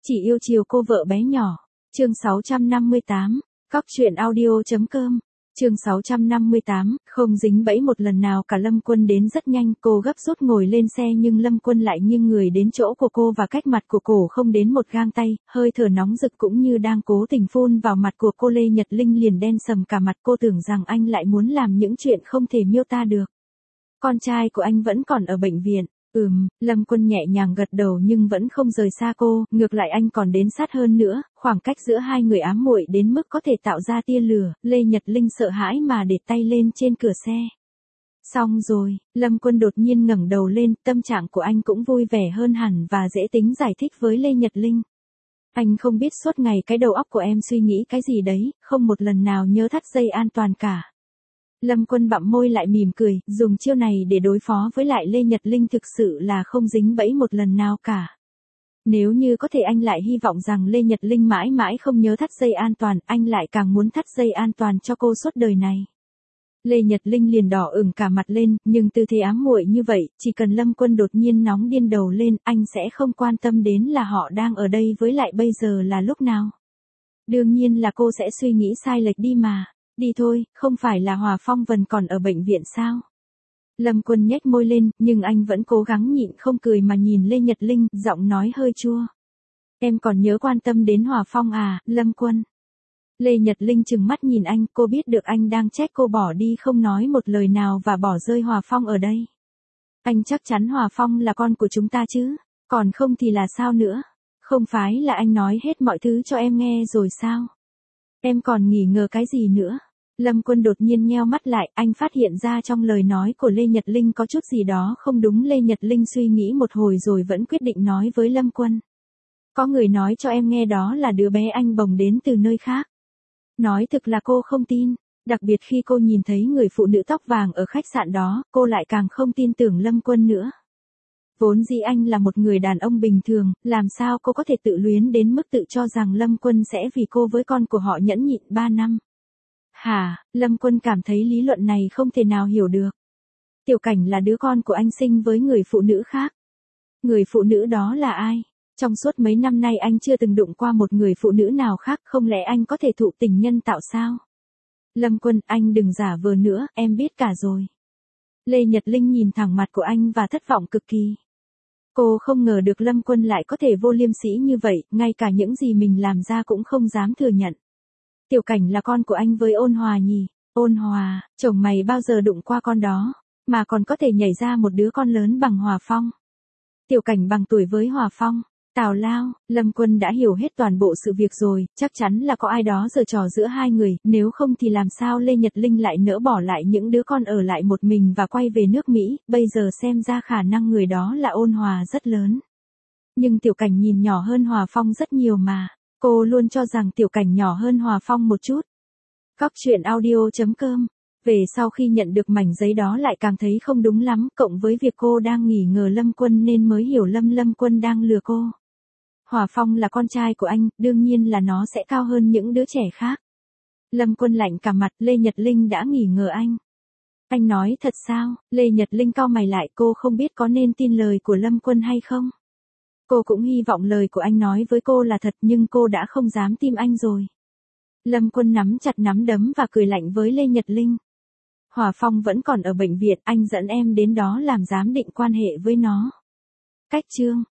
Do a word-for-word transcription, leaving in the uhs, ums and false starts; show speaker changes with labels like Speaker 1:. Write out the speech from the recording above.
Speaker 1: Chỉ yêu chiều cô vợ bé nhỏ. Chương sáu trăm năm mươi tám. Cóc truyện audio.com. Chương sáu trăm năm mươi tám, không dính bẫy một lần nào cả. Lâm Quân đến rất nhanh, cô gấp rút ngồi lên xe nhưng Lâm Quân lại nghiêng người đến chỗ của cô và cách mặt của cổ không đến một gang tay, hơi thở nóng rực cũng như đang cố tình phun vào mặt của cô. Lê Nhật Linh liền đen sầm cả mặt, cô tưởng rằng anh lại muốn làm những chuyện không thể miêu tả được. Con trai của anh vẫn còn ở bệnh viện. Ừm, Lâm Quân nhẹ nhàng gật đầu nhưng vẫn không rời xa cô, ngược lại anh còn đến sát hơn nữa, khoảng cách giữa hai người ám muội đến mức có thể tạo ra tia lửa. Lê Nhật Linh sợ hãi mà để tay lên trên cửa xe. Xong rồi, Lâm Quân đột nhiên ngẩng đầu lên, tâm trạng của anh cũng vui vẻ hơn hẳn và dễ tính giải thích với Lê Nhật Linh. Anh không biết suốt ngày cái đầu óc của em suy nghĩ cái gì đấy, không một lần nào nhớ thắt dây an toàn cả. Lâm Quân bặm môi lại mỉm cười, dùng chiêu này để đối phó với lại Lê Nhật Linh thực sự là không dính bẫy một lần nào cả. Nếu như có thể anh lại hy vọng rằng Lê Nhật Linh mãi mãi không nhớ thắt dây an toàn, anh lại càng muốn thắt dây an toàn cho cô suốt đời này. Lê Nhật Linh liền đỏ ửng cả mặt lên, nhưng tư thế ám muội như vậy, chỉ cần Lâm Quân đột nhiên nóng điên đầu lên, anh sẽ không quan tâm đến là họ đang ở đây với lại bây giờ là lúc nào. Đương nhiên là cô sẽ suy nghĩ sai lệch đi mà. Đi thôi, không phải là Hòa Phong Vân còn ở bệnh viện sao? Lâm Quân nhếch môi lên, nhưng anh vẫn cố gắng nhịn không cười mà nhìn Lê Nhật Linh, giọng nói hơi chua. Em còn nhớ quan tâm đến Hòa Phong à, Lâm Quân? Lê Nhật Linh trừng mắt nhìn anh, cô biết được anh đang trách cô bỏ đi không nói một lời nào và bỏ rơi Hòa Phong ở đây. Anh chắc chắn Hòa Phong là con của chúng ta chứ, còn không thì là sao nữa? Không phải là anh nói hết mọi thứ cho em nghe rồi sao? Em còn nghi ngờ cái gì nữa? Lâm Quân đột nhiên nheo mắt lại, anh phát hiện ra trong lời nói của Lê Nhật Linh có chút gì đó không đúng. Lê Nhật Linh suy nghĩ một hồi rồi vẫn quyết định nói với Lâm Quân. Có người nói cho em nghe đó là đứa bé anh bồng đến từ nơi khác. Nói thực là cô không tin, đặc biệt khi cô nhìn thấy người phụ nữ tóc vàng ở khách sạn đó, cô lại càng không tin tưởng Lâm Quân nữa. Vốn dĩ anh là một người đàn ông bình thường, làm sao cô có thể tự luyến đến mức tự cho rằng Lâm Quân sẽ vì cô với con của họ nhẫn nhịn ba năm. Hả, Lâm Quân cảm thấy lý luận này không thể nào hiểu được. Tiểu Cảnh là đứa con của anh sinh với người phụ nữ khác. Người phụ nữ đó là ai? Trong suốt mấy năm nay anh chưa từng đụng qua một người phụ nữ nào khác, không lẽ anh có thể thụ tình nhân tạo sao? Lâm Quân, anh đừng giả vờ nữa, em biết cả rồi. Lê Nhật Linh nhìn thẳng mặt của anh và thất vọng cực kỳ. Cô không ngờ được Lâm Quân lại có thể vô liêm sỉ như vậy, ngay cả những gì mình làm ra cũng không dám thừa nhận. Tiểu Cảnh là con của anh với Ôn Hòa nhỉ? Ôn Hòa, chồng mày bao giờ đụng qua con đó, mà còn có thể nhảy ra một đứa con lớn bằng Hòa Phong. Tiểu Cảnh bằng tuổi với Hòa Phong. Tào lao, Lâm Quân đã hiểu hết toàn bộ sự việc rồi, chắc chắn là có ai đó giở trò giữa hai người, nếu không thì làm sao Lê Nhật Linh lại nỡ bỏ lại những đứa con ở lại một mình và quay về nước Mỹ, bây giờ xem ra khả năng người đó là Ôn Hòa rất lớn. Nhưng Tiểu Cảnh nhìn nhỏ hơn Hòa Phong rất nhiều mà, cô luôn cho rằng Tiểu Cảnh nhỏ hơn Hòa Phong một chút. Cóc truyện audio.com. Về sau khi nhận được mảnh giấy đó lại càng thấy không đúng lắm, cộng với việc cô đang nghi ngờ Lâm Quân nên mới hiểu Lâm Lâm Quân đang lừa cô. Hòa Phong là con trai của anh, đương nhiên là nó sẽ cao hơn những đứa trẻ khác. Lâm Quân lạnh cả mặt, Lê Nhật Linh đã nghi ngờ anh. Anh nói thật sao? Lê Nhật Linh cau mày lại, cô không biết có nên tin lời của Lâm Quân hay không. Cô cũng hy vọng lời của anh nói với cô là thật nhưng cô đã không dám tin anh rồi. Lâm Quân nắm chặt nắm đấm và cười lạnh với Lê Nhật Linh. Hòa Phong vẫn còn ở bệnh viện, anh dẫn em đến đó làm giám định quan hệ với nó. Cách chương